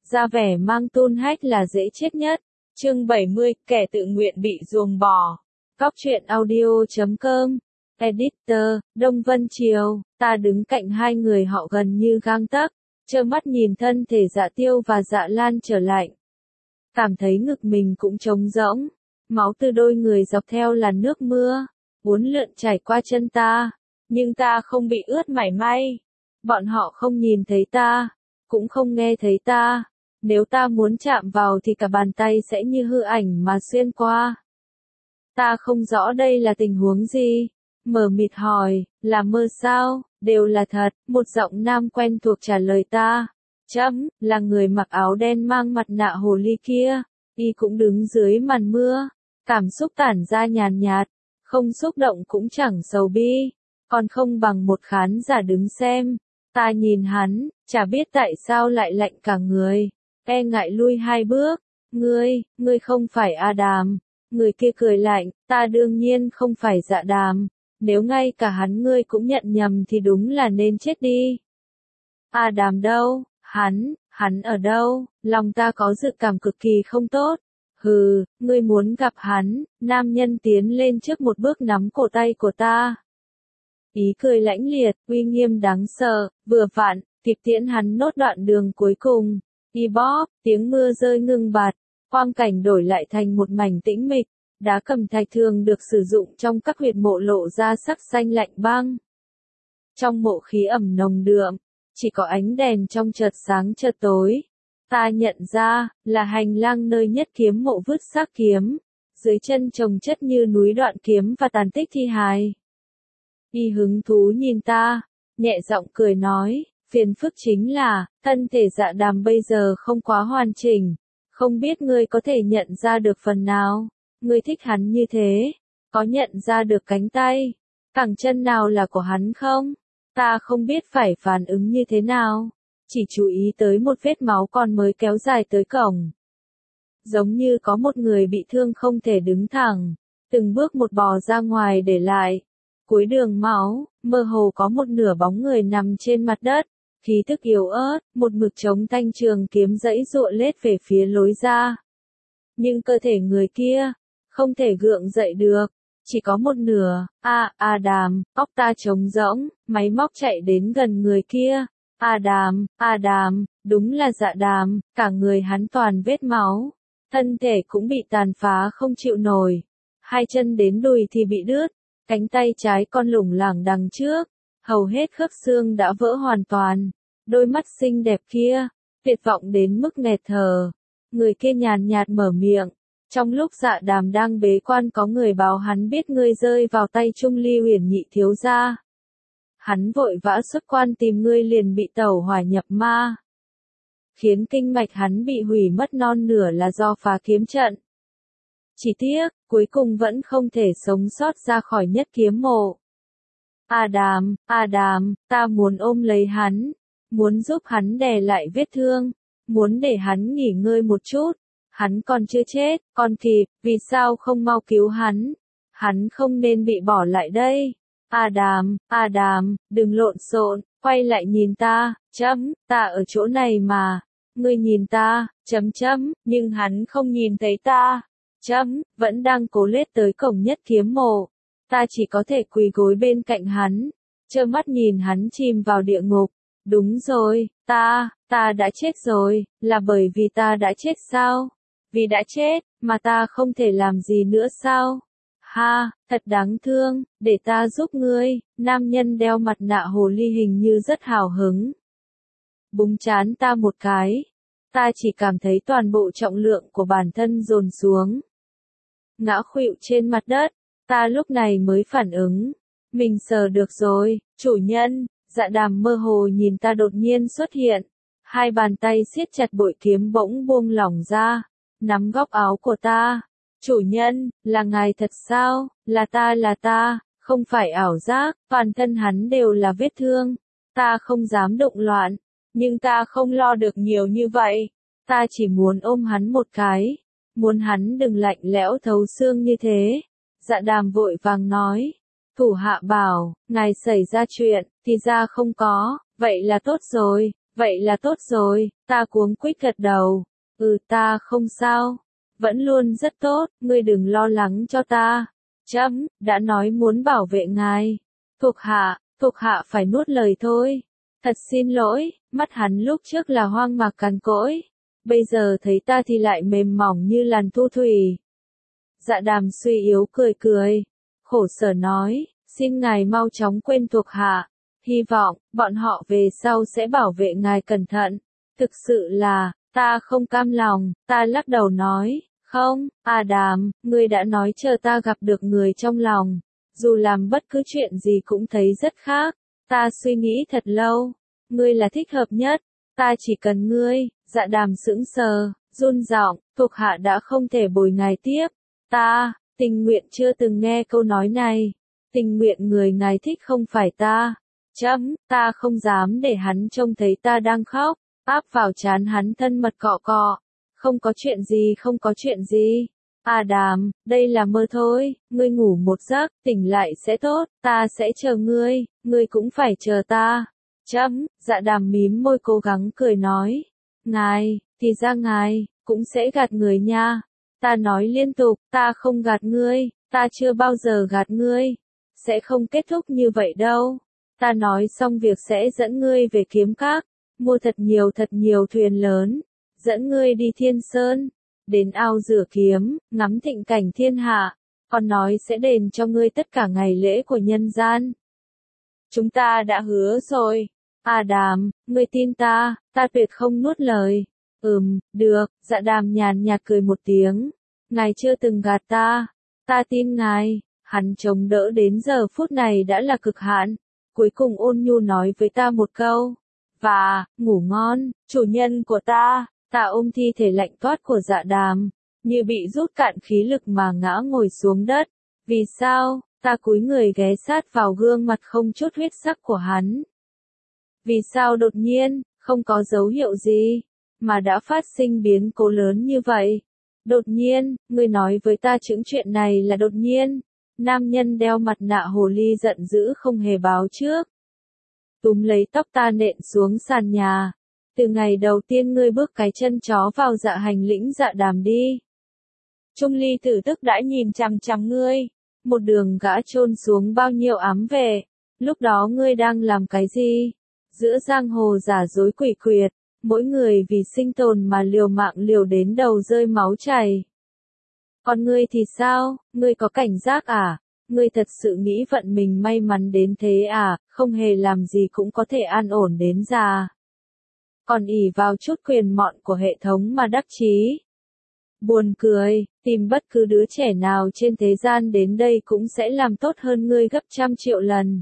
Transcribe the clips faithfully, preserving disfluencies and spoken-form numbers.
ra vẻ mang tôn hách là dễ chết nhất. Chương bảy mươi, kẻ tự nguyện bị ruồng bỏ. Góc truyện audio chấm com. Editor, Đông Vân Triều, ta đứng cạnh hai người họ gần như gang tấc, trơ mắt nhìn thân thể Dạ Tiêu và Dạ Lan trở lại. Cảm thấy ngực mình cũng trống rỗng, máu từ đôi người dọc theo làn nước mưa, uốn lượn chảy qua chân ta, nhưng ta không bị ướt mảy may. Bọn họ không nhìn thấy ta, cũng không nghe thấy ta. Nếu ta muốn chạm vào thì cả bàn tay sẽ như hư ảnh mà xuyên qua. Ta không rõ đây là tình huống gì. Mờ mịt hỏi, là mơ sao, đều là thật, một giọng nam quen thuộc trả lời ta. Chấm, là người mặc áo đen mang mặt nạ hồ ly kia, y cũng đứng dưới màn mưa, cảm xúc tản ra nhàn nhạt, không xúc động cũng chẳng sầu bi, còn không bằng một khán giả đứng xem. Ta nhìn hắn, chả biết tại sao lại lạnh cả người, e ngại lui hai bước. Ngươi, ngươi không phải Adam. Người kia cười lạnh, ta đương nhiên không phải Dạ Đàm. Nếu ngay cả hắn ngươi cũng nhận nhầm thì đúng là nên chết đi. Adam đâu? Hắn, hắn ở đâu? Lòng ta có dự cảm cực kỳ không tốt. Hừ, ngươi muốn gặp hắn? Nam nhân tiến lên trước một bước nắm cổ tay của ta. Ý cười lãnh liệt, uy nghiêm đáng sợ, vừa vặn, tiếp tiễn hắn nốt đoạn đường cuối cùng. Y bóp, tiếng mưa rơi ngưng bặt, quang cảnh đổi lại thành một mảnh tĩnh mịch. Đá cẩm thạch thường được sử dụng trong các huyệt mộ lộ ra sắc xanh lạnh băng. Trong mộ khí ẩm nồng đượm, chỉ có ánh đèn trong chợt sáng chợt tối. Ta nhận ra, là hành lang nơi nhất kiếm mộ vứt xác kiếm. Dưới chân chồng chất như núi đoạn kiếm và tàn tích thi hài. Y hứng thú nhìn ta, nhẹ giọng cười nói, phiền phức chính là, thân thể Dạ Đàm bây giờ không quá hoàn chỉnh. Không biết ngươi có thể nhận ra được phần nào? Ngươi thích hắn như thế, có nhận ra được cánh tay, cẳng chân nào là của hắn không? Ta không biết phải phản ứng như thế nào, chỉ chú ý tới một vết máu còn mới kéo dài tới cổng. Giống như có một người bị thương không thể đứng thẳng, từng bước một bò ra ngoài để lại. Cuối đường máu, mơ hồ có một nửa bóng người nằm trên mặt đất, khí tức yếu ớt, một mực chống thanh trường kiếm giãy giụa lết về phía lối ra. Nhưng cơ thể người kia không thể gượng dậy được, chỉ có một nửa. A, Adam, óc ta trống rỗng, máy móc chạy đến gần người kia. Adam, Adam, đúng là Dạ Đàm, cả người hắn toàn vết máu, thân thể cũng bị tàn phá không chịu nổi. Hai chân đến đùi thì bị đứt, cánh tay trái con lủng lẳng đằng trước, hầu hết khớp xương đã vỡ hoàn toàn. Đôi mắt xinh đẹp kia, tuyệt vọng đến mức nghẹt thở. Người kia nhàn nhạt mở miệng. Trong lúc Dạ Đàm đang bế quan có người báo hắn biết ngươi rơi vào tay Trung Ly Huyền nhị thiếu gia. Hắn vội vã xuất quan tìm ngươi liền bị tẩu hỏa nhập ma. Khiến kinh mạch hắn bị hủy mất non nửa là do phá kiếm trận. Chỉ tiếc, cuối cùng vẫn không thể sống sót ra khỏi nhất kiếm mộ. Adam, Adam, ta muốn ôm lấy hắn, muốn giúp hắn đè lại vết thương, muốn để hắn nghỉ ngơi một chút. Hắn còn chưa chết, còn kịp, vì sao không mau cứu hắn? Hắn không nên bị bỏ lại đây. Adam, Adam, đừng lộn xộn, quay lại nhìn ta, chấm, ta ở chỗ này mà. Ngươi nhìn ta, chấm chấm, nhưng hắn không nhìn thấy ta. Chấm, vẫn đang cố lết tới cổng nhất kiếm mộ. Ta chỉ có thể quỳ gối bên cạnh hắn, trơ mắt nhìn hắn chìm vào địa ngục. Đúng rồi, ta, ta đã chết rồi, là bởi vì ta đã chết sao? Vì đã chết, mà ta không thể làm gì nữa sao? Ha, thật đáng thương, để ta giúp ngươi. Nam nhân đeo mặt nạ hồ ly hình như rất hào hứng. Búng trán ta một cái. Ta chỉ cảm thấy toàn bộ trọng lượng của bản thân dồn xuống. Ngã khuỵu trên mặt đất, ta lúc này mới phản ứng. Mình sờ được rồi, chủ nhân. Dạ Đàm mơ hồ nhìn ta đột nhiên xuất hiện. Hai bàn tay siết chặt bội kiếm bỗng buông lỏng ra. Nắm góc áo của ta. Chủ nhân, là ngài thật sao? Là ta là ta, không phải ảo giác, toàn thân hắn đều là vết thương. Ta không dám động loạn, nhưng ta không lo được nhiều như vậy. Ta chỉ muốn ôm hắn một cái, muốn hắn đừng lạnh lẽo thấu xương như thế. Dạ Đàm vội vàng nói, thủ hạ bảo, ngài xảy ra chuyện, thì ra không có, vậy là tốt rồi, Vậy là tốt rồi, ta cuống quýt gật đầu. Ừ ta không sao. Vẫn luôn rất tốt, ngươi đừng lo lắng cho ta. Trẫm đã nói muốn bảo vệ ngài. Thuộc hạ, thuộc hạ phải nuốt lời thôi. Thật xin lỗi, mắt hắn lúc trước là hoang mạc cằn cỗi. Bây giờ thấy ta thì lại mềm mỏng như làn thu thủy. Dạ Đàm suy yếu cười cười. Khổ sở nói, xin ngài mau chóng quên thuộc hạ. Hy vọng, bọn họ về sau sẽ bảo vệ ngài cẩn thận. Thực sự là, ta không cam lòng, ta lắc đầu nói, không, A Đàm, ngươi đã nói chờ ta gặp được người trong lòng. Dù làm bất cứ chuyện gì cũng thấy rất khác. Ta suy nghĩ thật lâu. Ngươi là thích hợp nhất. Ta chỉ cần ngươi. Dạ Đàm sững sờ, run giọng, thuộc hạ đã không thể bồi ngài tiếp. Ta, tình nguyện chưa từng nghe câu nói này. Tình nguyện người ngài thích không phải ta. Chấm, ta không dám để hắn trông thấy ta đang khóc, áp vào trán hắn thân mật cọ cọ. Không có chuyện gì, không có chuyện gì. A Đàm, đây là mơ thôi, ngươi ngủ một giấc, tỉnh lại sẽ tốt, ta sẽ chờ ngươi, ngươi cũng phải chờ ta. Chấm, Dạ Đàm mím môi cố gắng cười nói. Ngài, thì ra ngài, cũng sẽ gạt người nha. Ta nói liên tục, ta không gạt ngươi, ta chưa bao giờ gạt ngươi. Sẽ không kết thúc như vậy đâu. Ta nói xong việc sẽ dẫn ngươi về kiếm các, mua thật nhiều thật nhiều thuyền lớn, dẫn ngươi đi Thiên Sơn, đến ao rửa kiếm, ngắm thịnh cảnh thiên hạ, còn nói sẽ đền cho ngươi tất cả ngày lễ của nhân gian. Chúng ta đã hứa rồi. A Đàm, ngươi tin ta, ta tuyệt không nuốt lời. Ừm, được, Dạ Đàm nhàn nhạt cười một tiếng. Ngài chưa từng gạt ta, ta tin ngài. Hắn chống đỡ đến giờ phút này đã là cực hạn. Cuối cùng ôn nhu nói với ta một câu. Và, ngủ ngon, chủ nhân của ta. Ta ôm thi thể lạnh toát của Dạ Đàm, như bị rút cạn khí lực mà ngã ngồi xuống đất. Vì sao? Ta cúi người ghé sát vào gương mặt không chút huyết sắc của hắn. Vì sao đột nhiên, không có dấu hiệu gì, mà đã phát sinh biến cố lớn như vậy? Đột nhiên, ngươi nói với ta những chuyện này là đột nhiên. Nam nhân đeo mặt nạ hồ ly giận dữ không hề báo trước. Túm lấy tóc ta nện xuống sàn nhà. Từ ngày đầu tiên ngươi bước cái chân chó vào Dạ Hành lĩnh Dạ Đàm đi. Trung Ly Tử tức đã nhìn chằm chằm ngươi. Một đường gã chôn xuống bao nhiêu ám vệ. Lúc đó ngươi đang làm cái gì? Giữa giang hồ giả dối quỷ quyệt, mỗi người vì sinh tồn mà liều mạng liều đến đầu rơi máu chảy. Còn ngươi thì sao? Ngươi có cảnh giác à? Ngươi thật sự nghĩ vận mình may mắn đến thế à? Không hề làm gì cũng có thể an ổn đến già. Còn ỷ vào chút quyền mọn của hệ thống mà đắc chí. Buồn cười, tìm bất cứ đứa trẻ nào trên thế gian đến đây cũng sẽ làm tốt hơn ngươi gấp trăm triệu lần.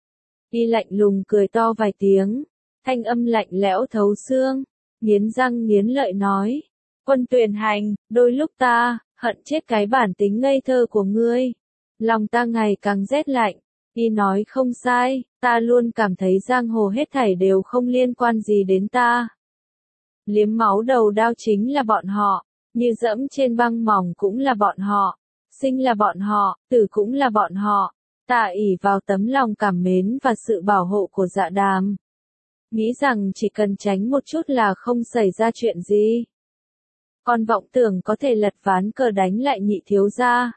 Y lạnh lùng cười to vài tiếng, thanh âm lạnh lẽo thấu xương, nghiến răng nghiến lợi nói. Quân Tuyền Hành, đôi lúc ta, hận chết cái bản tính ngây thơ của ngươi. Lòng ta ngày càng rét lạnh. Y nói không sai, ta luôn cảm thấy giang hồ hết thảy đều không liên quan gì đến ta. Liếm máu đầu đao chính là bọn họ, như dẫm trên băng mỏng cũng là bọn họ, sinh là bọn họ, tử cũng là bọn họ. Ta ỷ vào tấm lòng cảm mến và sự bảo hộ của Dạ Đàm. Nghĩ rằng chỉ cần tránh một chút là không xảy ra chuyện gì. Còn vọng tưởng có thể lật ván cờ đánh lại nhị thiếu gia.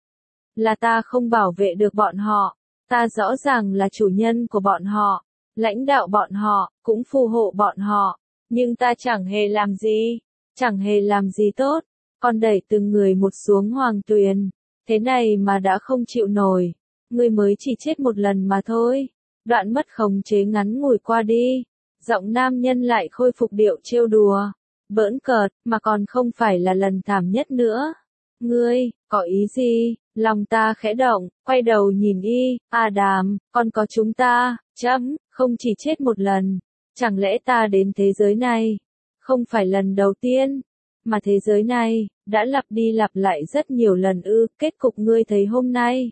Là ta không bảo vệ được bọn họ. Ta rõ ràng là chủ nhân của bọn họ, lãnh đạo bọn họ, cũng phù hộ bọn họ. Nhưng ta chẳng hề làm gì, chẳng hề làm gì tốt. Còn đẩy từng người một xuống hoàng tuyền. Thế này mà đã không chịu nổi. Ngươi mới chỉ chết một lần mà thôi. Đoạn mất khống chế ngắn ngủi qua đi. Giọng nam nhân lại khôi phục điệu trêu đùa. Bỡn cợt, mà còn không phải là lần thảm nhất nữa. Ngươi, có ý gì? Lòng ta khẽ động, quay đầu nhìn y. A Đàm, còn có chúng ta, chấm, không chỉ chết một lần. Chẳng lẽ ta đến thế giới này? Không phải lần đầu tiên. Mà thế giới này, đã lặp đi lặp lại rất nhiều lần ư. Kết cục ngươi thấy hôm nay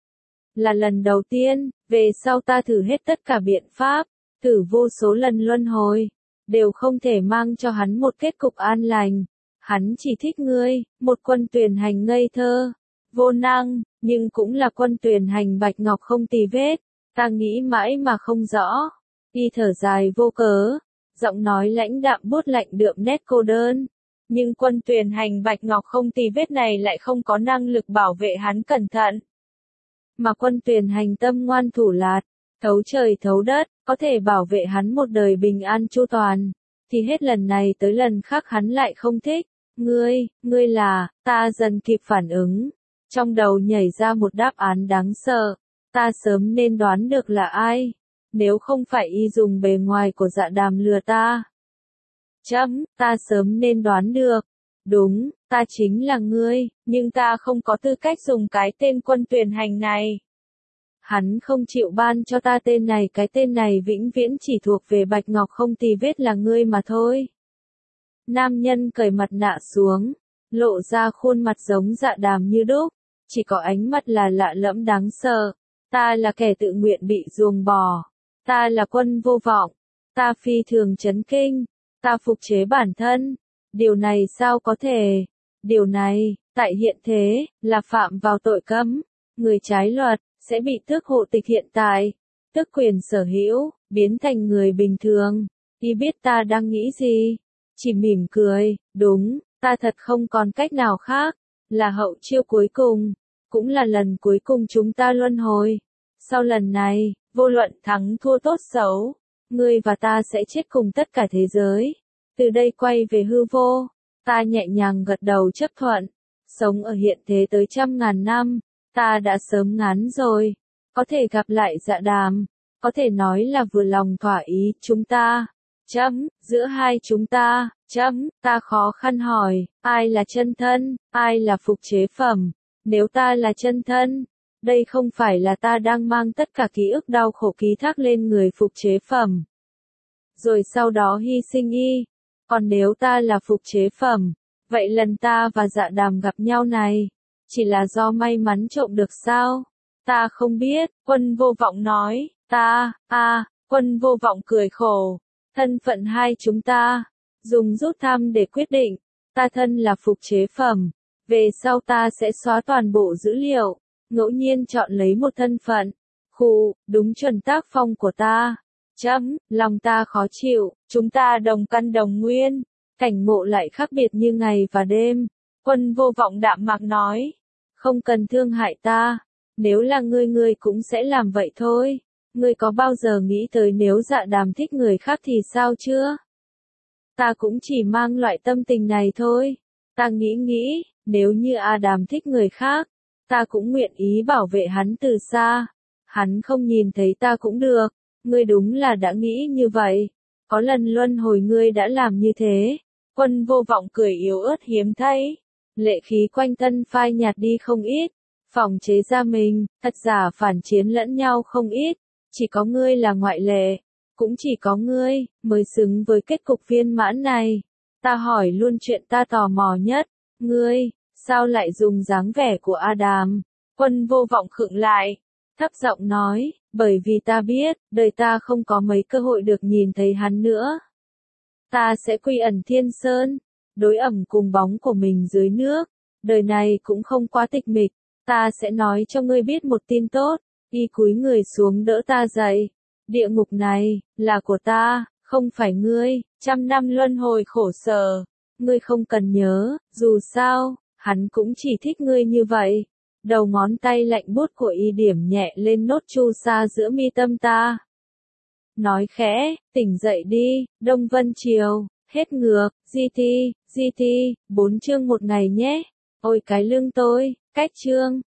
là lần đầu tiên. Về sau ta thử hết tất cả biện pháp, thử vô số lần luân hồi, đều không thể mang cho hắn một kết cục an lành. Hắn chỉ thích ngươi, một Quân Tuyền Hành ngây thơ, vô năng, nhưng cũng là Quân Tuyền Hành bạch ngọc không tì vết. Ta nghĩ mãi mà không rõ. Y thở dài vô cớ. Giọng nói lãnh đạm buốt lạnh đượm nét cô đơn. Nhưng Quân Tuyền Hành bạch ngọc không tì vết này lại không có năng lực bảo vệ hắn cẩn thận. Mà Quân Tuyền Hành tâm ngoan thủ lạt, thấu trời thấu đất, có thể bảo vệ hắn một đời bình an chu toàn. Thì hết lần này tới lần khác hắn lại không thích. Ngươi, ngươi là, ta dần kịp phản ứng. Trong đầu nhảy ra một đáp án đáng sợ. Ta sớm nên đoán được là ai. Nếu không phải y dùng bề ngoài của Dạ Đàm lừa ta. Chấm, ta sớm nên đoán được. Đúng, ta chính là ngươi, nhưng ta không có tư cách dùng cái tên Quân Tuyền Hành này. Hắn không chịu ban cho ta tên này, cái tên này vĩnh viễn chỉ thuộc về bạch ngọc không tì vết là ngươi mà thôi. Nam nhân cởi mặt nạ xuống, lộ ra khuôn mặt giống Dạ Đàm như đúc, chỉ có ánh mắt là lạ lẫm đáng sợ. Ta là kẻ tự nguyện bị ruồng bỏ. Ta là Quân Vô Vọng. Ta phi thường chấn kinh. Ta phục chế bản thân. Điều này sao có thể? Điều này, tại hiện thế, là phạm vào tội cấm. Người trái luật, sẽ bị tước hộ tịch hiện tại. Tước quyền sở hữu, biến thành người bình thường. Y biết ta đang nghĩ gì? Chỉ mỉm cười, đúng, ta thật không còn cách nào khác. Là hậu chiêu cuối cùng. Cũng là lần cuối cùng chúng ta luân hồi. Sau lần này, vô luận thắng thua tốt xấu, ngươi và ta sẽ chết cùng tất cả thế giới. Từ đây quay về hư vô, ta nhẹ nhàng gật đầu chấp thuận. Sống ở hiện thế tới trăm ngàn năm, ta đã sớm ngán rồi. Có thể gặp lại Dạ Đàm, có thể nói là vừa lòng thỏa ý chúng ta. Chấm, giữa hai chúng ta, chấm, ta khó khăn hỏi, ai là chân thân, ai là phục chế phẩm. Nếu ta là chân thân, đây không phải là ta đang mang tất cả ký ức đau khổ ký thác lên người phục chế phẩm. Rồi sau đó hy sinh y. Còn nếu ta là phục chế phẩm, vậy lần ta và Dạ Đàm gặp nhau này, chỉ là do may mắn trộm được sao? Ta không biết, Quân Vô Vọng nói, ta, a à, Quân Vô Vọng cười khổ, thân phận hai chúng ta, dùng rút thăm để quyết định, ta thân là phục chế phẩm, về sau ta sẽ xóa toàn bộ dữ liệu, ngẫu nhiên chọn lấy một thân phận, khu, đúng chuẩn tác phong của ta. Chấm, lòng ta khó chịu, chúng ta đồng căn đồng nguyên, cảnh ngộ lại khác biệt như ngày và đêm. Quân Vô Vọng đạm mạc nói, không cần thương hại ta, nếu là ngươi ngươi cũng sẽ làm vậy thôi. Ngươi có bao giờ nghĩ tới nếu Dạ Đàm thích người khác thì sao chưa? Ta cũng chỉ mang loại tâm tình này thôi. Ta nghĩ nghĩ, nếu như A Đàm thích người khác, ta cũng nguyện ý bảo vệ hắn từ xa. Hắn không nhìn thấy ta cũng được. Ngươi đúng là đã nghĩ như vậy. Có lần luân hồi ngươi đã làm như thế. Quân Vô Vọng cười yếu ớt hiếm thấy. Lệ khí quanh thân phai nhạt đi không ít. Phòng chế ra mình, thật giả phản chiến lẫn nhau không ít. Chỉ có ngươi là ngoại lệ. Cũng chỉ có ngươi, mới xứng với kết cục viên mãn này. Ta hỏi luôn chuyện ta tò mò nhất. Ngươi, sao lại dùng dáng vẻ của A Đàm? Quân Vô Vọng khựng lại. Thấp giọng nói, bởi vì ta biết, đời ta không có mấy cơ hội được nhìn thấy hắn nữa. Ta sẽ quy ẩn thiên sơn, đối ẩm cùng bóng của mình dưới nước. Đời này cũng không quá tịch mịch, ta sẽ nói cho ngươi biết một tin tốt. Y cúi người xuống đỡ ta dậy. Địa ngục này, là của ta, không phải ngươi. Trăm năm luân hồi khổ sở. Ngươi không cần nhớ, dù sao, hắn cũng chỉ thích ngươi như vậy. Đầu ngón tay lạnh buốt của y điểm nhẹ lên nốt chu sa giữa mi tâm ta. Nói khẽ, tỉnh dậy đi, Đông Vân Triều, hết ngược, gi ti, gi ti, bốn chương một ngày nhé. Ôi cái lưng tôi, cách chương.